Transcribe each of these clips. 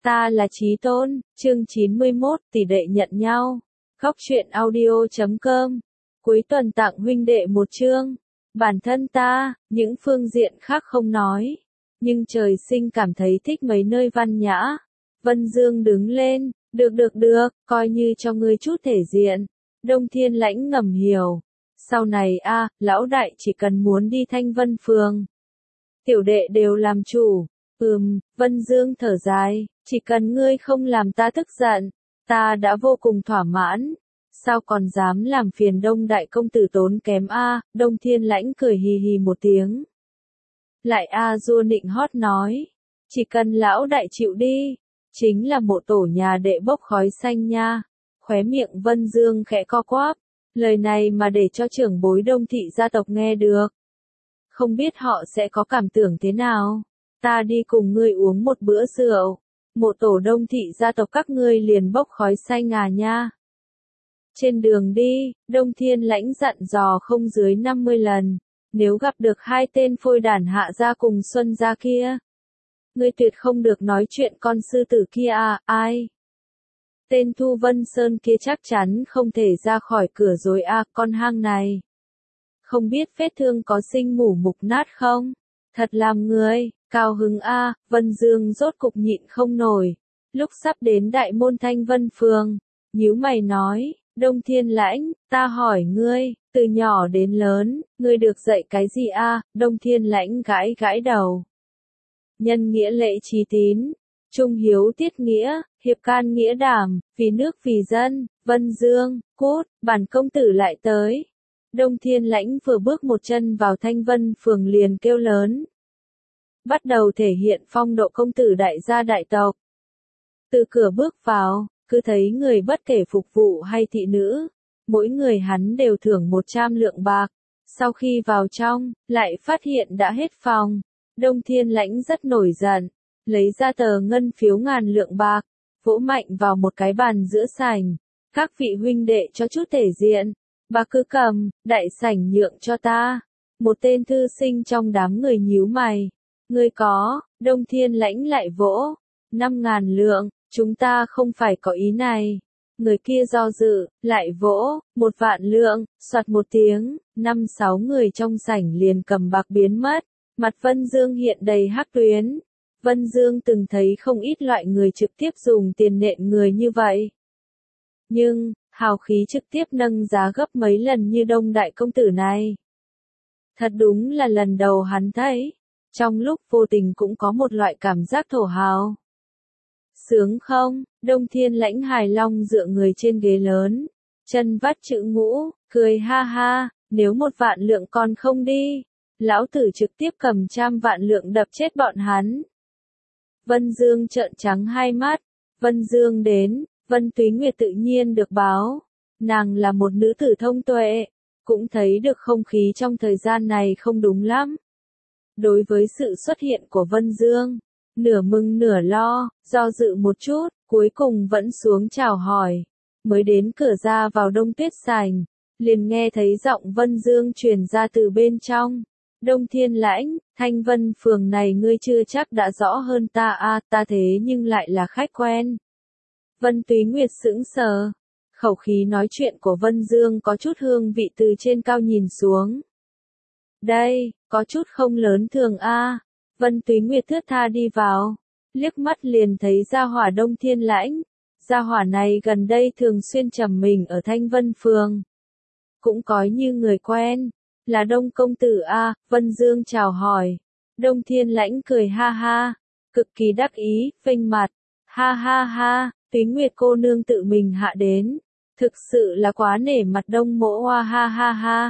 Ta là Chí Tôn, chương 91, tỷ đệ nhận nhau. Góc truyện audio.com. Cuối tuần tặng huynh đệ một chương. Bản thân ta, những phương diện khác không nói. Nhưng trời sinh cảm thấy thích mấy nơi văn nhã. Vân Dương đứng lên, được, coi như cho ngươi chút thể diện. Đông Thiên Lãnh ngầm hiểu. Sau này lão đại chỉ cần muốn đi Thanh Vân Phường. Tiểu đệ đều làm chủ. Vân Dương thở dài, chỉ cần ngươi không làm ta tức giận, ta đã vô cùng thỏa mãn. Sao còn dám làm phiền Đông đại công tử tốn kém Đông Thiên Lãnh cười hì hì một tiếng. Lại Dua nịnh hót nói, chỉ cần lão đại chịu đi, chính là mộ tổ nhà đệ bốc khói xanh nha. Khóe miệng Vân Dương khẽ co quắp, lời này mà để cho trưởng bối Đông thị gia tộc nghe được. Không biết họ sẽ có cảm tưởng thế nào. Ta đi cùng ngươi uống một bữa rượu. Mộ tổ Đông thị gia tộc các ngươi liền bốc khói xanh nha. Trên đường đi, Đông Thiên Lãnh dặn dò không dưới 50 lần. Nếu gặp được hai tên phôi đản Hạ gia cùng Xuân gia kia, ngươi tuyệt không được nói chuyện con sư tử kia ai? Tên Thu Vân Sơn kia chắc chắn không thể ra khỏi cửa rồi con hang này. Không biết vết thương có sinh mủ mục nát không? Thật làm người, cao hứng Vân Dương rốt cục nhịn không nổi. Lúc sắp đến đại môn Thanh Vân Phường, nhíu mày nói, Đông Thiên Lãnh, ta hỏi ngươi, từ nhỏ đến lớn, ngươi được dạy cái gì Đông Thiên Lãnh gãi đầu. Nhân nghĩa lễ trí tín, trung hiếu tiết nghĩa, hiệp can nghĩa đảm, vì nước vì dân. Vân Dương, cút, bản công tử lại tới. Đông Thiên Lãnh vừa bước một chân vào Thanh Vân Phường liền kêu lớn. Bắt đầu thể hiện phong độ công tử đại gia đại tộc. Từ cửa bước vào, cứ thấy người bất kể phục vụ hay thị nữ, mỗi người hắn đều thưởng 100 lượng bạc. Sau khi vào trong, lại phát hiện đã hết phòng. Đông Thiên Lãnh rất nổi giận, lấy ra tờ ngân phiếu 1000 lượng bạc, vỗ mạnh vào một cái bàn giữa sảnh. Các vị huynh đệ cho chút thể diện. Bà cứ cầm, đại sảnh nhượng cho ta. Một tên thư sinh trong đám người nhíu mày. Ngươi có, Đông Thiên Lãnh lại vỗ. 5000 lượng, chúng ta không phải có ý này. Người kia do dự, lại vỗ, 1.000.000 lượng, soạt một tiếng, 5-6 người trong sảnh liền cầm bạc biến mất. Mặt Vân Dương hiện đầy hắc tuyến. Vân Dương từng thấy không ít loại người trực tiếp dùng tiền nện người như vậy. Nhưng, hào khí trực tiếp nâng giá gấp mấy lần như Đông đại công tử này. Thật đúng là lần đầu hắn thấy. Trong lúc vô tình cũng có một loại cảm giác thổ hào. Sướng không? Đông Thiên Lãnh hài long dựa người trên ghế lớn. Chân vắt chữ ngũ, cười ha ha, nếu 1.000.000 lượng còn không đi. Lão tử trực tiếp cầm 100.000.000 lượng đập chết bọn hắn. Vân Dương trợn trắng hai mắt. Vân Dương đến, Vân Túy Nguyệt tự nhiên được báo. Nàng là một nữ tử thông tuệ, cũng thấy được không khí trong thời gian này không đúng lắm. Đối với sự xuất hiện của Vân Dương, nửa mừng nửa lo, do dự một chút, cuối cùng vẫn xuống chào hỏi. Mới đến cửa ra vào Đông Tuyết sảnh, liền nghe thấy giọng Vân Dương truyền ra từ bên trong. Đông Thiên Lãnh, Thanh Vân Phường này ngươi chưa chắc đã rõ hơn ta ta thế nhưng lại là khách quen. Vân Túy Nguyệt sững sờ. Khẩu khí nói chuyện của Vân Dương có chút hương vị từ trên cao nhìn xuống. Đây, có chút không lớn thường Vân Túy Nguyệt thướt tha đi vào. Liếc mắt liền thấy gia hỏa Đông Thiên Lãnh. Gia hỏa này gần đây thường xuyên trầm mình ở Thanh Vân Phường. Cũng coi như người quen. Là Đông công tử Vân Dương chào hỏi. Đông Thiên Lãnh cười ha ha. Cực kỳ đắc ý, phênh mặt. Ha ha ha, Túy Nguyệt cô nương tự mình hạ đến. Thực sự là quá nể mặt Đông mỗ ha ha ha.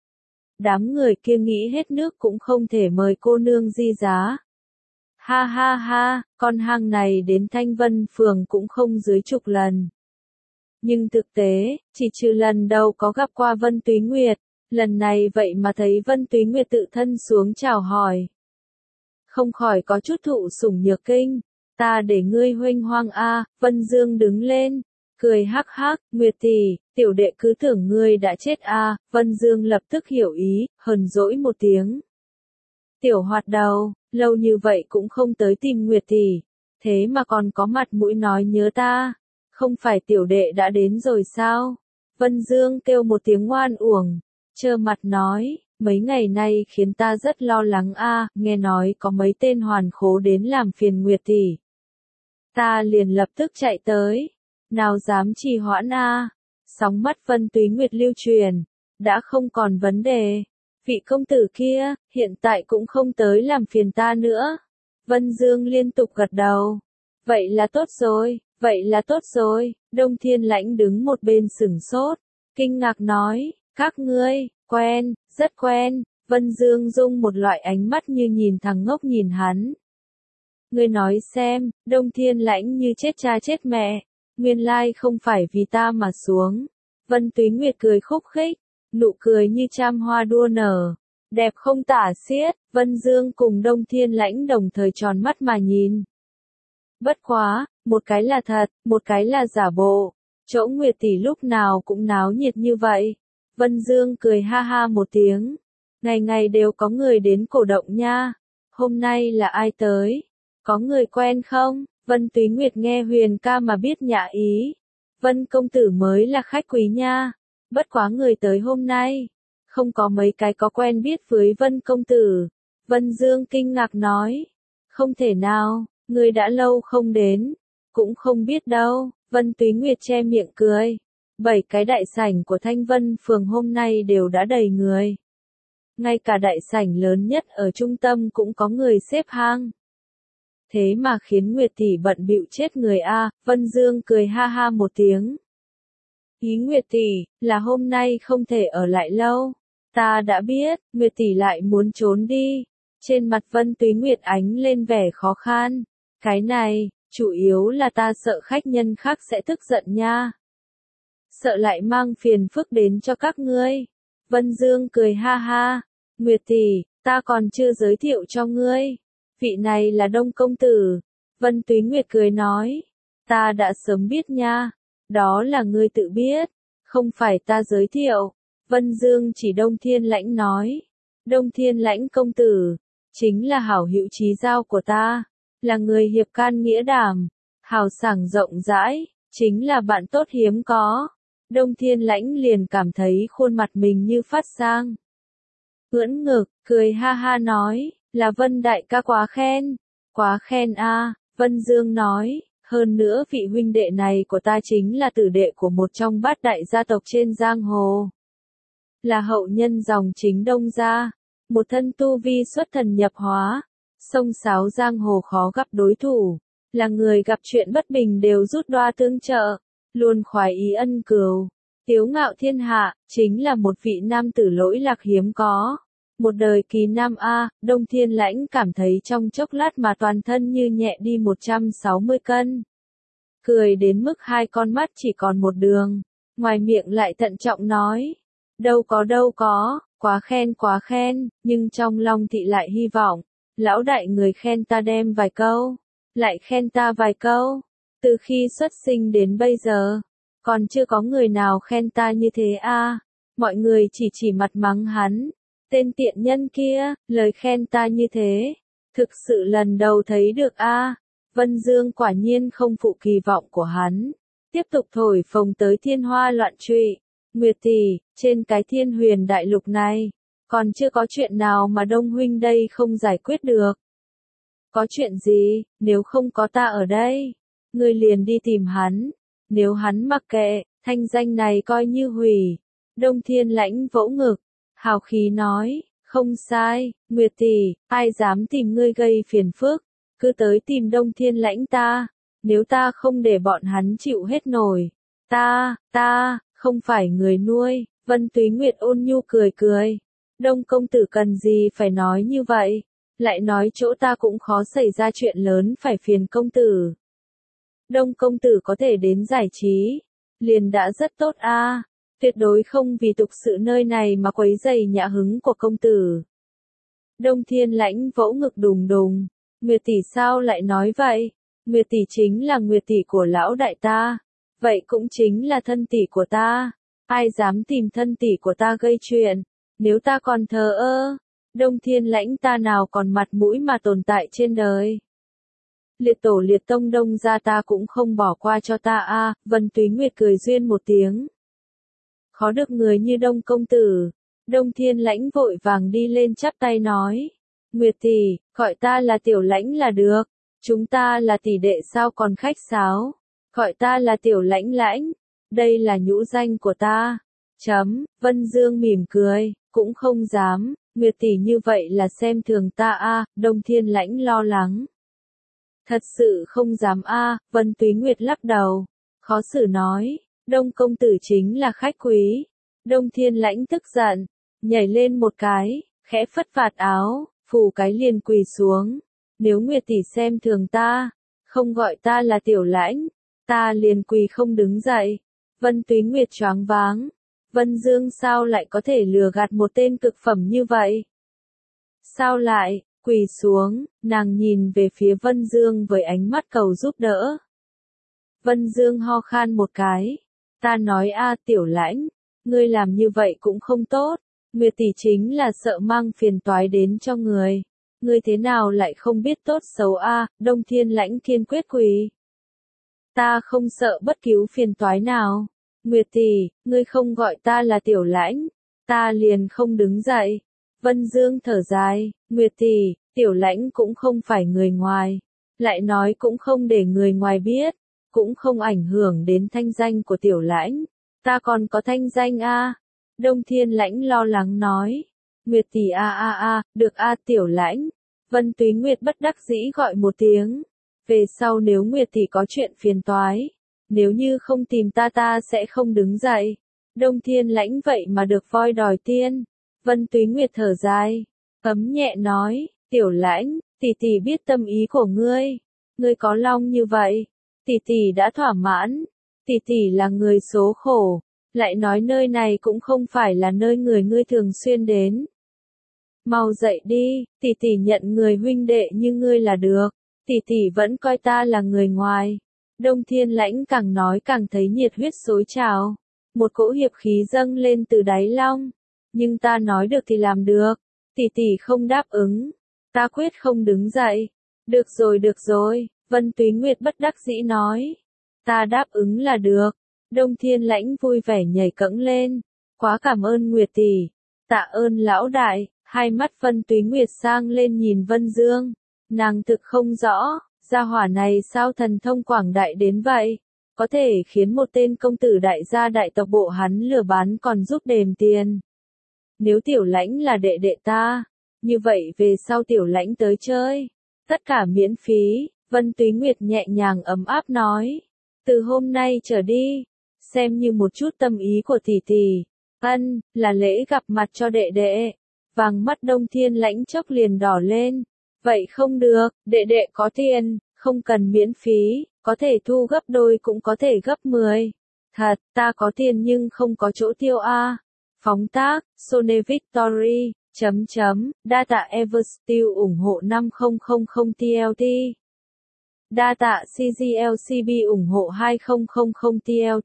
Đám người kia nghĩ hết nước cũng không thể mời cô nương di giá. Ha ha ha, con hang này đến Thanh Vân Phường cũng không dưới 10 lần. Nhưng thực tế, chỉ trừ lần đầu có gặp qua Vân Túy Nguyệt, lần này vậy mà thấy Vân Túy Nguyệt tự thân xuống chào hỏi. Không khỏi có chút thụ sủng nhược kinh, ta để ngươi huênh hoang Vân Dương đứng lên, cười hắc hắc, Nguyệt tỷ, tiểu đệ cứ tưởng ngươi đã chết Vân Dương lập tức hiểu ý, hờn dỗi một tiếng. Tiểu hoạt đầu, lâu như vậy cũng không tới tìm Nguyệt tỷ. thế mà còn có mặt mũi nói nhớ ta, không phải tiểu đệ đã đến rồi sao? Vân Dương kêu một tiếng oan uổng, trơ mặt nói, mấy ngày nay khiến ta rất lo lắng a, nghe nói có mấy tên hoàn khố đến làm phiền Nguyệt tỷ. Ta liền lập tức chạy tới, nào dám trì hoãn a. Sóng mắt Vân Túy Nguyệt lưu truyền, đã không còn vấn đề. Vị công tử kia, hiện tại cũng không tới làm phiền ta nữa. Vân Dương liên tục gật đầu. Vậy là tốt rồi, vậy là tốt rồi. Đông Thiên Lãnh đứng một bên sửng sốt, kinh ngạc nói, các ngươi, quen, rất quen. Vân Dương dùng một loại ánh mắt như nhìn thằng ngốc nhìn hắn. Ngươi nói xem, Đông Thiên Lãnh như chết cha chết mẹ, nguyên lai không phải vì ta mà xuống. Vân Túy Nguyệt cười khúc khích, nụ cười như trăm hoa đua nở, đẹp không tả xiết. Vân Dương cùng Đông Thiên Lãnh đồng thời tròn mắt mà nhìn. Bất quá, một cái là thật, một cái là giả bộ. Chỗ Nguyệt tỷ lúc nào cũng náo nhiệt như vậy. Vân Dương cười ha ha một tiếng. Ngày ngày đều có người đến cổ động nha. Hôm nay là ai tới? Có người quen không? Vân Túy Nguyệt nghe Huyền ca mà biết nhã ý. Vân công tử mới là khách quý nha. Bất quá người tới hôm nay, không có mấy cái có quen biết với Vân công tử. Vân Dương kinh ngạc nói. Không thể nào, người đã lâu không đến. Cũng không biết đâu. Vân Túy Nguyệt che miệng cười. 7 cái đại sảnh của Thanh Vân phường hôm nay đều đã đầy người. Ngay cả đại sảnh lớn nhất ở trung tâm cũng có người xếp hàng. Thế mà khiến Nguyệt tỷ bận bịu chết người a. Vân Dương cười ha ha một tiếng. Ý Nguyệt tỷ là hôm nay không thể ở lại lâu. Ta đã biết, Nguyệt tỷ lại muốn trốn đi. Trên mặt Vân Túy Nguyệt ánh lên vẻ khó khăn. Cái này, chủ yếu là ta sợ khách nhân khác sẽ tức giận nha. Sợ lại mang phiền phức đến cho các ngươi. Vân Dương cười ha ha. Nguyệt tỷ, ta còn chưa giới thiệu cho ngươi. Vị này là Đông công tử. Vân Túy Nguyệt cười nói. Ta đã sớm biết nha. Đó là ngươi tự biết. Không phải ta giới thiệu. Vân Dương chỉ Đông Thiên Lãnh nói. Đông Thiên Lãnh công tử. Chính là hảo hữu chí giao của ta. Là người hiệp can nghĩa đảm. Hào sảng rộng rãi. Chính là bạn tốt hiếm có. Đông Thiên Lãnh liền cảm thấy khuôn mặt mình như phát sang. Ưỡn ngực, cười ha ha nói, là Vân đại ca quá khen a. Vân Dương nói, hơn nữa vị huynh đệ này của ta chính là tử đệ của một trong bát đại gia tộc trên giang hồ. Là hậu nhân dòng chính Đông gia, một thân tu vi xuất thần nhập hóa, xông xáo giang hồ khó gặp đối thủ, là người gặp chuyện bất bình đều rút đoa tương trợ, luôn khoái ý ân cừu. Tiếu ngạo thiên hạ, chính là một vị nam tử lỗi lạc hiếm có. Một đời kỳ nam a. Đông Thiên Lãnh cảm thấy trong chốc lát mà toàn thân như nhẹ đi 160 cân. Cười đến mức hai con mắt chỉ còn một đường. Ngoài miệng lại thận trọng nói. Đâu có, quá khen, nhưng trong lòng thị lại hy vọng. Lão đại người khen ta đem vài câu. Lại khen ta vài câu. Từ khi xuất sinh đến bây giờ. Còn chưa có người nào khen ta như thế a. Mọi người chỉ mặt mắng hắn. Tên tiện nhân kia, lời khen ta như thế. Thực sự lần đầu thấy được a. Vân Dương quả nhiên không phụ kỳ vọng của hắn. Tiếp tục thổi phồng tới thiên hoa loạn trụy. Nguyệt tỷ, trên cái thiên huyền đại lục này, còn chưa có chuyện nào mà Đông huynh đây không giải quyết được. Có chuyện gì, nếu không có ta ở đây, ngươi liền đi tìm hắn. Nếu hắn mặc kệ, thanh danh này coi như hủy. Đông Thiên Lãnh vỗ ngực, hào khí nói, không sai, Nguyệt tỷ, ai dám tìm ngươi gây phiền phức, cứ tới tìm Đông Thiên Lãnh ta, nếu ta không để bọn hắn chịu hết nổi. Ta, không phải người nuôi. Vân Túy Nguyệt ôn nhu cười cười. Đông công tử cần gì phải nói như vậy, lại nói chỗ ta cũng khó xảy ra chuyện lớn phải phiền công tử. Đông công tử có thể đến giải trí, liền đã rất tốt a. Tuyệt đối không vì tục sự nơi này mà quấy rầy nhã hứng của công tử. Đông Thiên Lãnh vỗ ngực đùng đùng. Nguyệt tỷ sao lại nói vậy? Nguyệt tỷ chính là Nguyệt tỷ của lão đại ta. Vậy cũng chính là thân tỷ của ta. Ai dám tìm thân tỷ của ta gây chuyện? Nếu ta còn thờ ơ, Đông Thiên Lãnh ta nào còn mặt mũi mà tồn tại trên đời. liệt tổ liệt tông Đông gia ta cũng không bỏ qua cho ta a. Vân Túy Nguyệt cười duyên một tiếng. Khó được người như Đông công tử. Đông Thiên Lãnh vội vàng đi lên chắp tay nói. Nguyệt tỷ, gọi ta là tiểu lãnh là được. Chúng ta là tỷ đệ sao còn khách sáo. Gọi ta là tiểu lãnh lãnh. Đây là nhũ danh của ta. Vân Dương mỉm cười, cũng không dám. Nguyệt tỷ như vậy là xem thường ta a. Đông Thiên Lãnh lo lắng. Thật sự không dám a. Vân Túy Nguyệt lắc đầu. Khó xử nói. Đông công tử chính là khách quý. Đông Thiên Lãnh tức giận. Nhảy lên một cái, khẽ phất vạt áo, phủ cái liền quỳ xuống. Nếu Nguyệt tỷ xem thường ta, không gọi ta là tiểu lãnh, ta liền quỳ không đứng dậy. Vân Túy Nguyệt choáng váng. Vân Dương sao lại có thể lừa gạt một tên cực phẩm như vậy? Sao lại, quỳ xuống, nàng nhìn về phía Vân Dương với ánh mắt cầu giúp đỡ. Vân Dương ho khan một cái. Ta nói a tiểu lãnh, ngươi làm như vậy cũng không tốt. Nguyệt tỷ chính là sợ mang phiền toái đến cho người. Ngươi thế nào lại không biết tốt xấu a? Đông Thiên Lãnh kiên quyết quỳ. Ta không sợ bất cứu phiền toái nào. Nguyệt tỷ, ngươi không gọi ta là tiểu lãnh, ta liền không đứng dậy. Vân Dương thở dài, Nguyệt tỷ, tiểu lãnh cũng không phải người ngoài, lại nói cũng không để người ngoài biết, cũng không ảnh hưởng đến thanh danh của tiểu lãnh. Ta còn có thanh danh a. Đông Thiên Lãnh lo lắng nói. Nguyệt tỷ a, được a tiểu lãnh. Vân Túy Nguyệt bất đắc dĩ gọi một tiếng. Về sau nếu Nguyệt tỷ có chuyện phiền toái, nếu như không tìm ta sẽ không đứng dậy. Đông Thiên Lãnh vậy mà được voi đòi tiên. Vân Túy Nguyệt thở dài, ấm nhẹ nói, tiểu lãnh, tỷ tỷ biết tâm ý của ngươi. Ngươi có long như vậy, tỷ tỷ đã thỏa mãn. Tỷ tỷ là người số khổ, lại nói nơi này cũng không phải là nơi người ngươi thường xuyên đến. Mau dậy đi, tỷ tỷ nhận người huynh đệ như ngươi là được. Tỷ tỷ vẫn coi ta là người ngoài. Đông Thiên Lãnh càng nói càng thấy nhiệt huyết xối trào. Một cỗ hiệp khí dâng lên từ đáy lòng. Nhưng ta nói được thì làm được. Tỷ tỷ không đáp ứng. Ta quyết không đứng dậy. Được rồi, Vân Túy Nguyệt bất đắc dĩ nói. Ta đáp ứng là được. Đông Thiên Lãnh vui vẻ nhảy cẫng lên. Quá cảm ơn Nguyệt tỷ. Tạ ơn lão đại. Hai mắt Vân Túy Nguyệt sang lên nhìn Vân Dương. Nàng thực không rõ, gia hỏa này sao thần thông quảng đại đến vậy? Có thể khiến một tên công tử đại gia đại tộc bộ hắn lừa bán còn giúp đền tiền. Nếu tiểu lãnh là đệ đệ ta, như vậy về sau tiểu lãnh tới chơi. Tất cả miễn phí, Vân Túy Nguyệt nhẹ nhàng ấm áp nói. Từ hôm nay trở đi, xem như một chút tâm ý của tỷ tỷ. Là lễ gặp mặt cho đệ đệ. Vàng mắt Đông Thiên Lãnh chốc liền đỏ lên. Vậy không được, đệ đệ có tiền, không cần miễn phí, có thể thu gấp đôi cũng có thể gấp 10. Thật, ta có tiền nhưng không có chỗ tiêu a. Phóng tác, Sone Victory, Data Eversteel ủng hộ 5000 TLT. Data CGLCB ủng hộ 2000 TLT.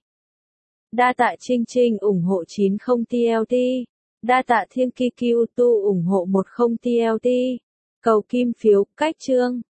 Data Trinh Trinh ủng hộ 90 TLT. Data Thiên Kikiutu ủng hộ 10 TLT. Cầu kim phiếu, cách chương.